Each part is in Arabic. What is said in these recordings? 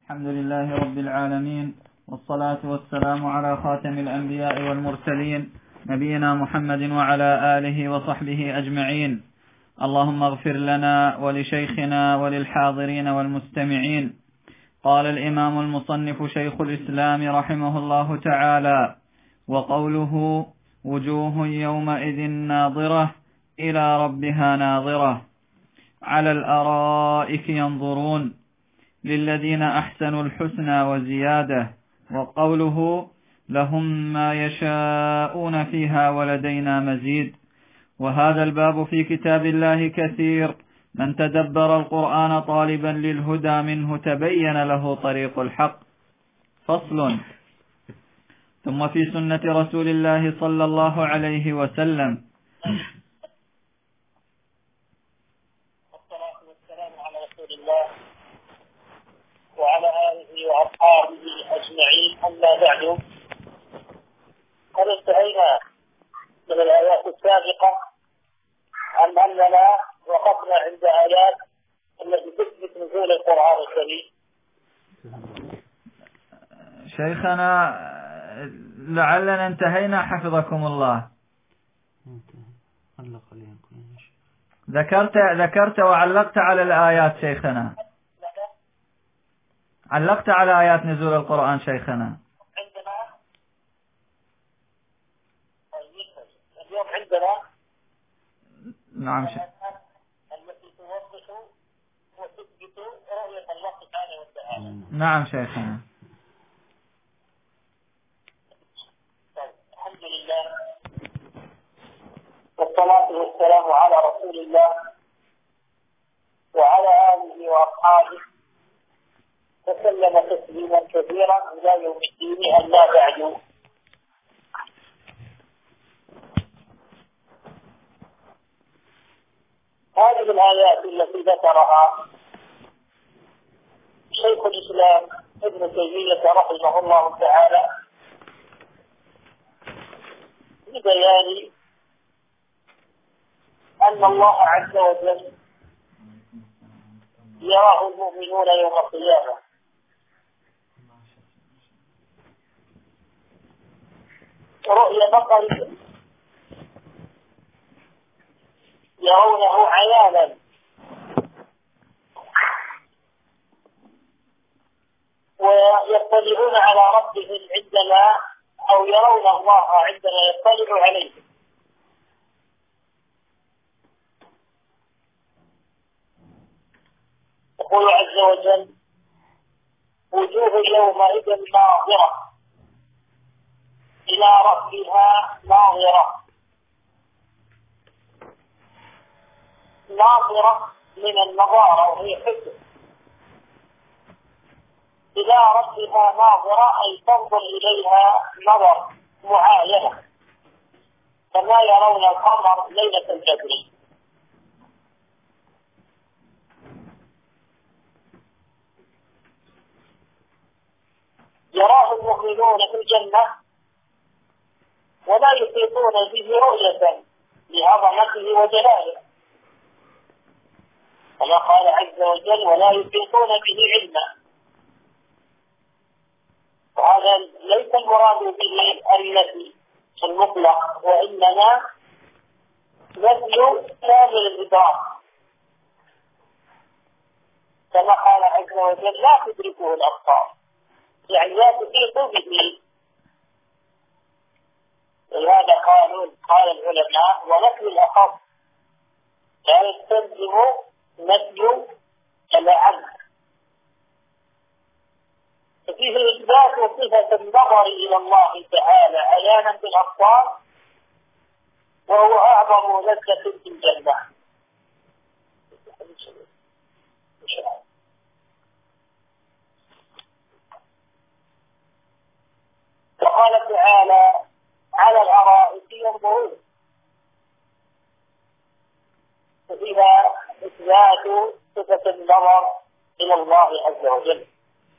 الحمد لله رب العالمين، والصلاة والسلام على خاتم الأنبياء والمرسلين نبينا محمد وعلى آله وصحبه أجمعين. اللهم اغفر لنا ولشيخنا وللحاضرين والمستمعين. قال الإمام المصنف شيخ الإسلام رحمه الله تعالى: وقوله وجوه يومئذ ناظرة إلى ربها ناظرة على الأرائك ينظرون للذين أحسنوا الحسنى وزيادة. وقوله لهم ما يشاءون فيها ولدينا مزيد. وهذا الباب في كتاب الله كثير، من تدبر القرآن طالبا للهدى منه تبين له طريق الحق. فصل. ثم في سنة رسول الله صلى الله عليه وسلم وعلى آله وأصحابه أجمعين، أما بعد، قد انتهينا من الآيات السابقة عن أننا وقفنا عند آيات التي تثبت نزول القرآن الكريم. شيخنا لعلنا انتهينا حفظكم الله. ذكرت وعلقت على الآيات شيخنا، علقت على آيات نزول القرآن شيخنا. اليوم عندنا نعم التي توضح وتثبت رؤية الله سبحانه وتعالى. نعم شيخنا. الحمد لله والصلاة والسلام على رسول الله وعلى آله وأصحابه وسلم تسليما كثيرا إلى يوم الدين، أما بعد. هذه الآيات التي ذكرها شيخ الإسلام ابن تيمية رحمه الله تعالى لبيان أن الله عز وجل يراه المؤمنون يوم القيامة، رؤية بصرية يرونه عيانا، ويطلعون على ربهم عندما أو يرون الله عندما يطلع عليه. يقول عز وجل: وجوه يومئذ ناظرة إلى ربها ناظرة. ناظرة من النظارة وهي حسن، إلى ربها ناظرة أي تنظر إليها نظر معاينة، كما يرون القمر ليلة البدر. يراه المؤمنون في الجنة ولا يحيطون به رؤية لعظمته وجلاله، كما قال عز وجل: ولا يحيطون به علما. وهذا ليس المراد به النفي المطلق، وإنما نفي كامل الإدراك، كما قال عز وجل: لا تدركه الأبصار، يعني لا تحيط به. ولهذا قال العلماء: ونفي الأخص لا يستلزم نفي الأعم. ففيه إثبات صفة النظر إلى الله تعالى عيانا بالأبصار، وهو أعظم لذة في الجنة. وقال تعالى: على الأرائك ينظرون، فيها إثبات صفة النظر إلى الله عز وجل.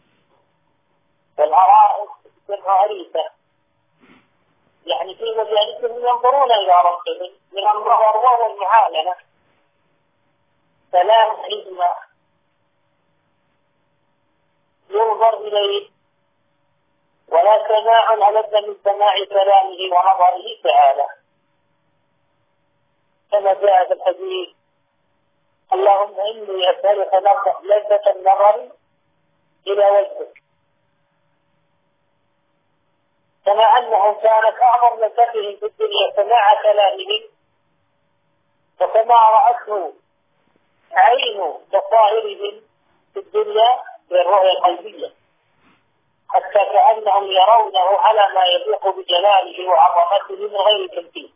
والأرائك جمع أريكة، يعني في مجالسهم ينظرون إلى ربهم من النظر وهو المعاملة، فلا حكمة ينظر إليه، ولا سماع ألذ من سماع كلامه ونظره تعالى، كما جاء في الحديث: اللهم إني أسألك لذة النظر إلى وجهك. كما أنهم كانت أعظم لذتهم في الدنيا سماع كلامهم، وكما رأته عين بصائرهم في الدنيا بالرؤية القلبية، حتى كأنهم يرونه على ما يليق بجلاله وعظمته من غير تمثيل.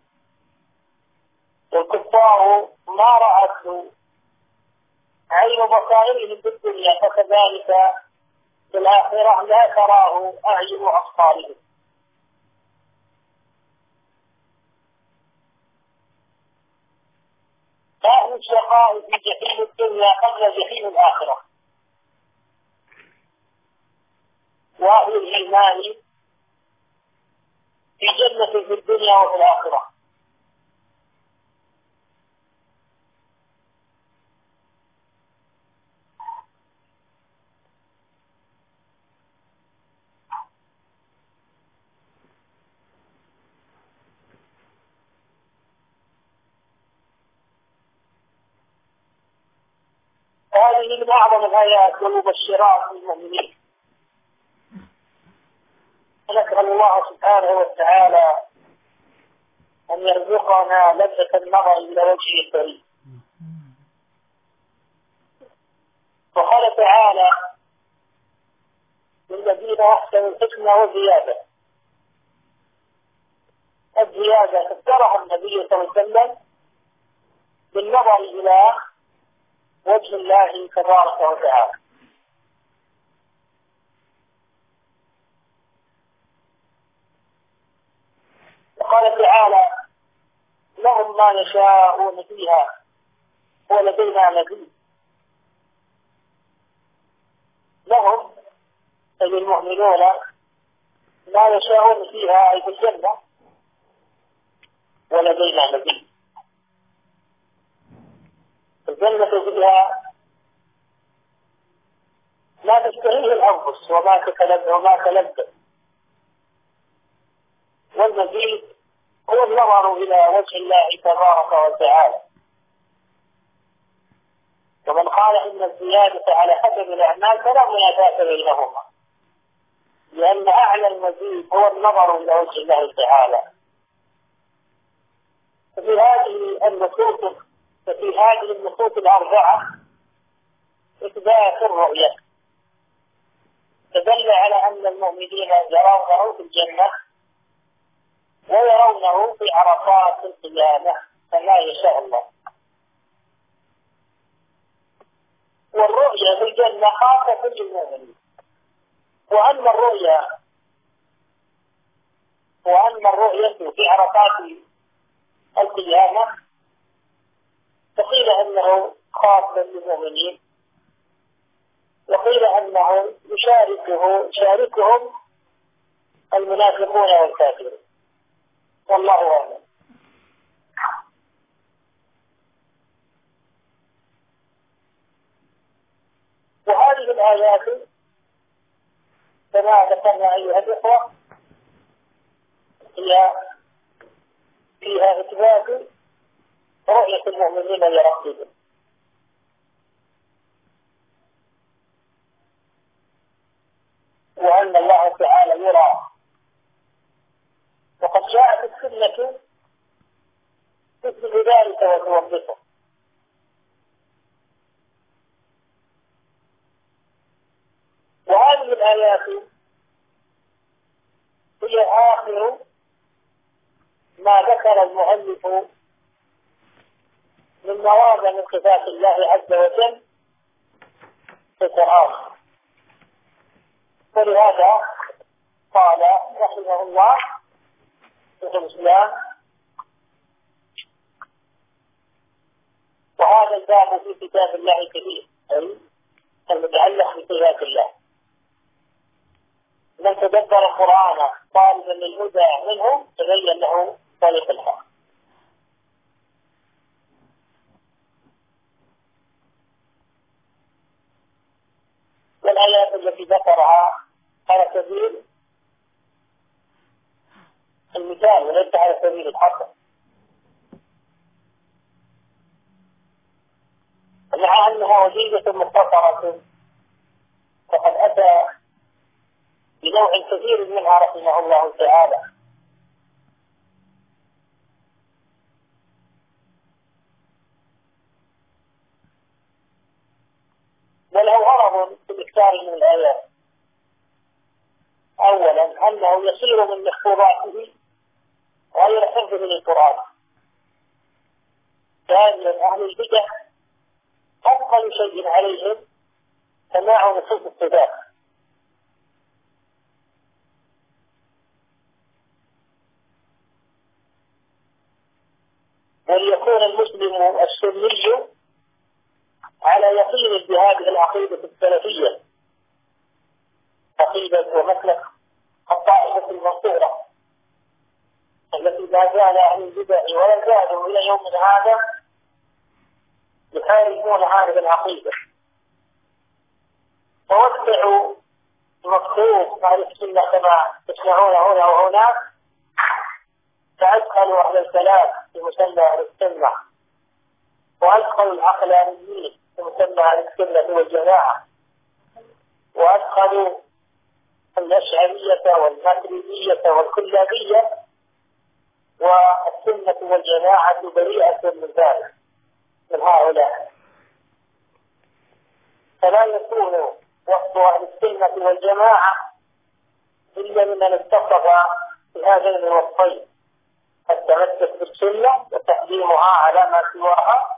والكفار ما رأته عين بصائرهم في الدنيا، فكذلك في الآخرة لا تراه أعين أبصارهم. أهل الشقاء في جحيم الدنيا قبل جحيم الآخرة، وأهل الإيمان في جنة في الدنيا وفي الآخرة. هذه من أعظم الآيات والمبشرات للمؤمنين. نسأل الله سبحانه وتعالى أن يرزقنا لذة النظر إلى وجهه الكريم. وقال تعالى: للذين أحسنوا الحسنى وزيادة. الزيادة فسرها النبي صلى الله عليه وسلم بالنظر إلى وجه الله تبارك وتعالى. وقال تعالى: لهم ما يشاءون فيها ولدينا مزيد. لهم أي المؤمنون ما يشاءون فيها أي في الجنة، ولدينا مزيد. الجنة فيها ما تشتهيه الأنفس وما تلذذ، والمزيد هو النظر إلى وجه الله تبارك وتعالى. ومن قال إن الزيادة على حسب الأعمال فلا منافاة بينهما، لأن أعلى المزيد هو النظر إلى وجه الله تعالى. ففي هذه النصوص الأربعة إثبات الرؤية، تدل على أن المؤمنين يرونه في الجنة ويرونه في عرفات القيامة كما يشاء الله. والرؤية في الجنة خاصة للمؤمنين، وأما الرؤية في عرفات القيامة فقيل أنه خاص للمؤمنين، وقيل أنه يشاركهم المنافقون والكافرون، والله أعلم. وهذه الآيات كما ذكرنا أيها الإخوة هي فيها إثبات رؤية المؤمنين لربهم، وأن الله تعالى يرى. وقد جاءت السنة تثبت ذلك وتوضحه. وهذه الآيات هي آخر ما ذكر المؤلف من مواد من صفات الله عز وجل في القرآن. ولهذا قال رحمه الله شيخ الإسلام: وهذا الباب في كتاب الله كبير، أي المتعلق بصفات الله. من تدبر القرآن طالبا للهدى منه تبين له طريق الحق. والآيات التي ذكرها على سبيل المثال وليس على سبيل الحصر. مع أنها وجيزة مختصرة فقد أتى بنوع كثير منها رحمه الله تعالى. وله غرض في الإكثار من الآيات. أولا أنه يصير من محفوظاته غير حفظ للقرآن. ثانيا أهل البدع أفضل شيء عليهم سماع نصوص الصفات. وليكون المسلم السني على يقين بهذه العقيدة السلفية، عقيدة ومسلك الطائفة المنصورة التي لا زال أهل البدع ولا زالوا إلى يوم هذا يحاربون هذه العقيدة. ووسعوا مفهوم أهل السنة كما تسمعون هنا وهناك، فأدخلوا أهل الكلام في مسمى أهل السنة، وأدخلوا العقلانيين في مسمى أهل السنة والجماعة، وأدخلوا الأشعرية والماتريدية والكلابية، والسنة والجماعة بريئة من ذلك من هؤلاء. فلا يكون وصف أهل السنة والجماعة إلا لمن اتصف بهذين الوصفين: التمسك بالسنة وتقديمها على ما سواها،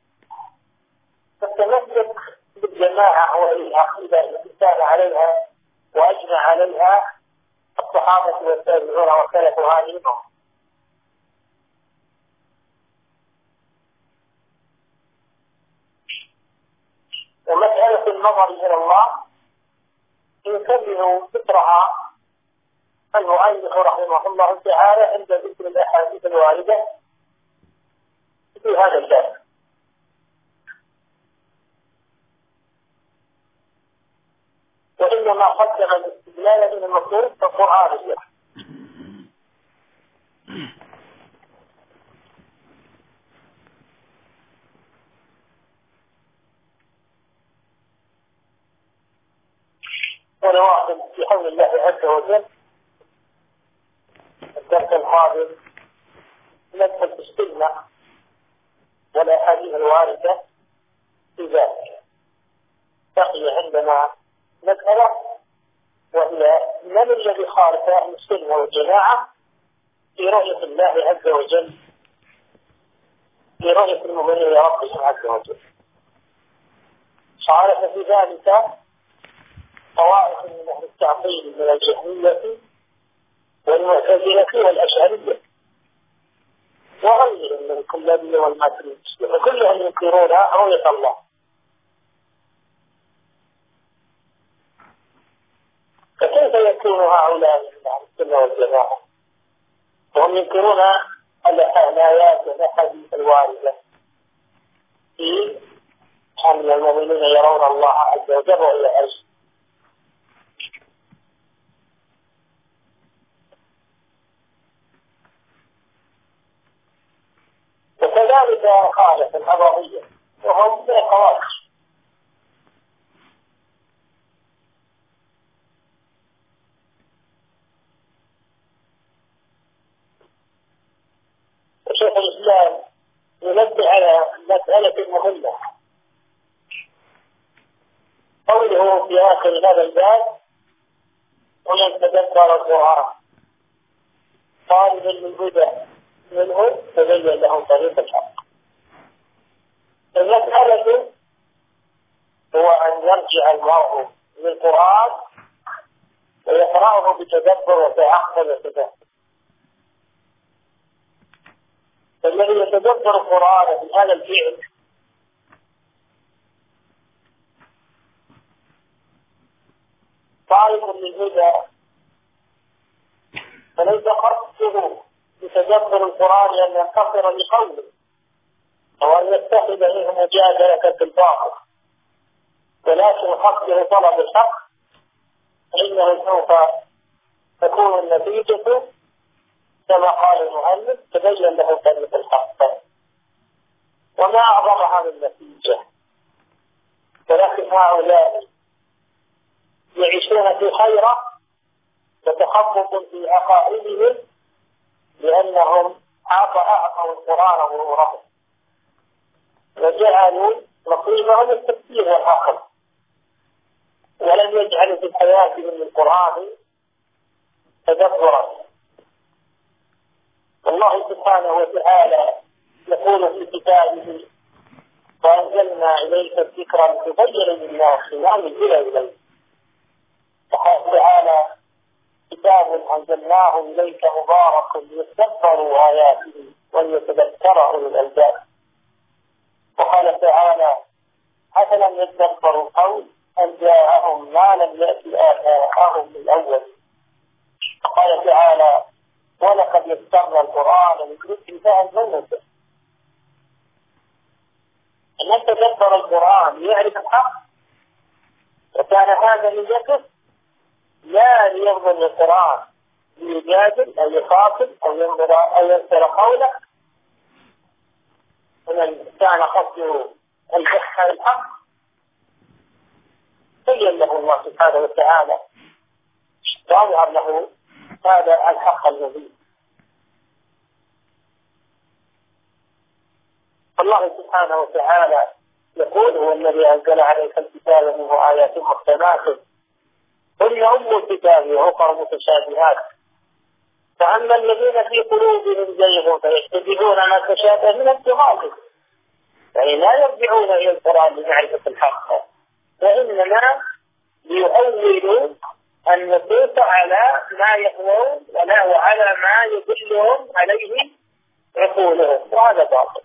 والتمسك بالجماعة هو العقيدة التي كان عليها وأجمع عليها الصحابة والتابعون وسلف هذه الأمة. ومسألة النظر إلى الله يكبر ذكرها المؤلف رحمه الله تعالى عند ذكر الأحاديث الواردة في هذا الباب. وإنما قدم الاستدلال من المطلوب فالقرآن. ونواصل في حول الله عز وجل الدرس القادم ندخل في السنة والأحاديث الواردة في ذلك. بقي عندنا مسألة وهي من الذي خالف أهل السنة والجماعة في رؤية الله عز وجل، في رؤية المؤمنين لربهم عز وجل. خالف في ذلك طوائف من أهل التعطيل من الجهمية والمعتزلة والأشعرية وغيرهم من الكلابية والماتريدية، وكلهم ينكرون رؤية الله. فكيف يكون هؤلاء من أهل السنة والجماعة وهم ينكرون الآيات والأحاديث الواردة في أن المؤمنين يرون الله عز وجل رؤية عين؟ وكذلك خالف الحضارية وهم في الخوارج. وشيخ الإسلام ينبه على مسألة مهمة، قوله في آخر هذا الباب: ومن تدبر القرآن طالبا للهدى منه تبين لهم طريق الحق. المسألة هو أن يرجع المرء للقرآن ويقرأه بتدبر وتعقل وتفهم. فالذي يتدبر القرآن بهذا الفعل طالب للهدى، فليس قصده بتدبر القرآن أن ينتصر لقوله أو أن يتخذ منه مجادلة في الباطل، ولكن قصده طلب الحق، فإن فإنه سوف تكون النتيجة كما قال المؤلف تبين له طريق الحق. وما أعظمها من نتيجة، ولكن هؤلاء يعيشون في خيرة وتخبط في عقائدهم لأنهم أعطوا القرآن مرورهم وجعلوا نصيبهم التفسير والعقل، ولم يجعلوا في حياتهم القرآن تدبرا. الله سبحانه وتعالى يقول في كتابه: وأنزلنا إليك الذكر لتبين للناس ما نزل إليك. وقال تعالى: كتاب أنزلناه إليك مبارك ليتدبروا آياته وليتذكر أولو الألباب. وقال تعالى: أفلم يتدبروا القول أن جاءهم ما لم يأت آباءهم من أول. وقال تعالى: ولقد يسرنا القرآن للذكر فهل من مدكر. أن يتدبر القرآن ليعرف الحق، وكان هذا نيته لا لينظر للقرآن ليجادل أو يخاطب أو ينظر قوله. ومن كان قصده البحث عن الحق بين له الله سبحانه وتعالى وأظهر له هذا الحق المبين. الله سبحانه وتعالى يقول: هو الذي أنزل عليك الكتاب منه آيات محكمات هن أم الكتاب وأخر متشابهات، فأما الذين في قلوبهم زيغ فيتبعون ما تشابه من ابتغاء يعني لا يرجعون إلى القرآن لمعرفة الحق، وإنما ليؤولوا النصوص على ما يقولون وعلى ما يدلهم عليه عقولهم، وهذا باطل.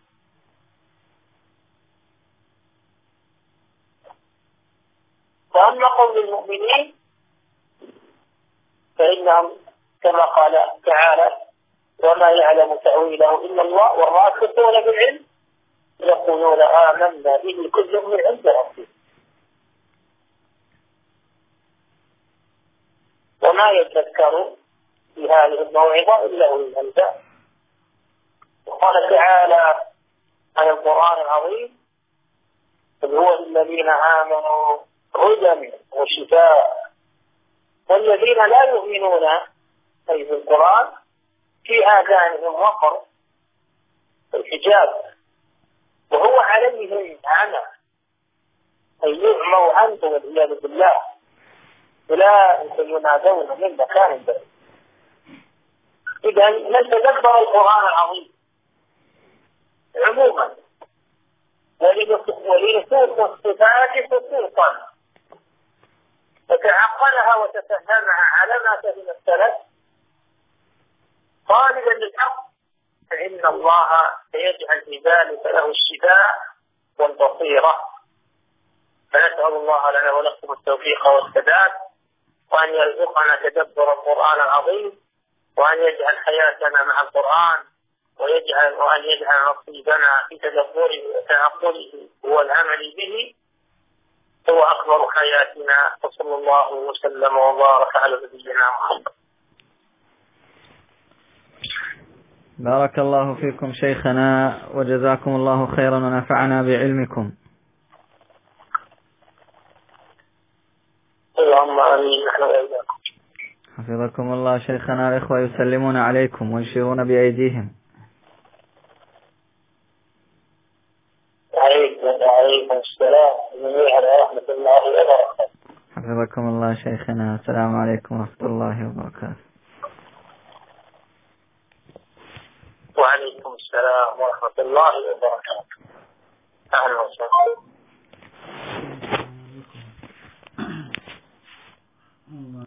وأما قول المؤمنين فإنهم كما قال تعالى: وما يعلم تأويله إلا الله والراسخون بالعلم يقولون آمنا به كل من عند ربنا وما يذكر في هذه الموعظة إلا أولي الألباب. وقال تعالى عن القرآن العظيم: قل هو للذين آمنوا هدى وشفاء. والذين لا يؤمنون أي في القرآن في آذانهم وقر الحجاب وهو عليهم عمى، أي يعموا عنه والعياذ بالله، أولئك ينادون من مكان بعيد. إذا من تدبر القرآن العظيم عموما ولنصوص الصفات خصوصا وتعقلها وتفهمها على ما فهم السلف طالبا للحق، فإن الله سيجعل في ذلك له الشفاء والبصيرة. فنسأل الله لنا ولكم التوفيق والسداد، وأن يرزقنا تدبر القرآن العظيم، وأن يجعل حياتنا مع القرآن، وأن يجعل نصيبنا في تدبره وتعقله والعمل به هو أكبر حياتنا. وصلى الله وسلم وبارك على نبينا محمد. بارك الله فيكم شيخنا وجزاكم الله خيرا ونفعنا بعلمكم. اللهم آمين. نحن وإياكم. حفظكم الله شيخنا. الإخوة يسلمون عليكم ويشيرون بأيديهم. عليكم السلام ورحمة الله وبركاته. حفظكم الله شيخنا. السلام عليكم ورحمة الله وبركاته. وعليكم السلام ورحمة الله وبركاته. أهلا وسهلا.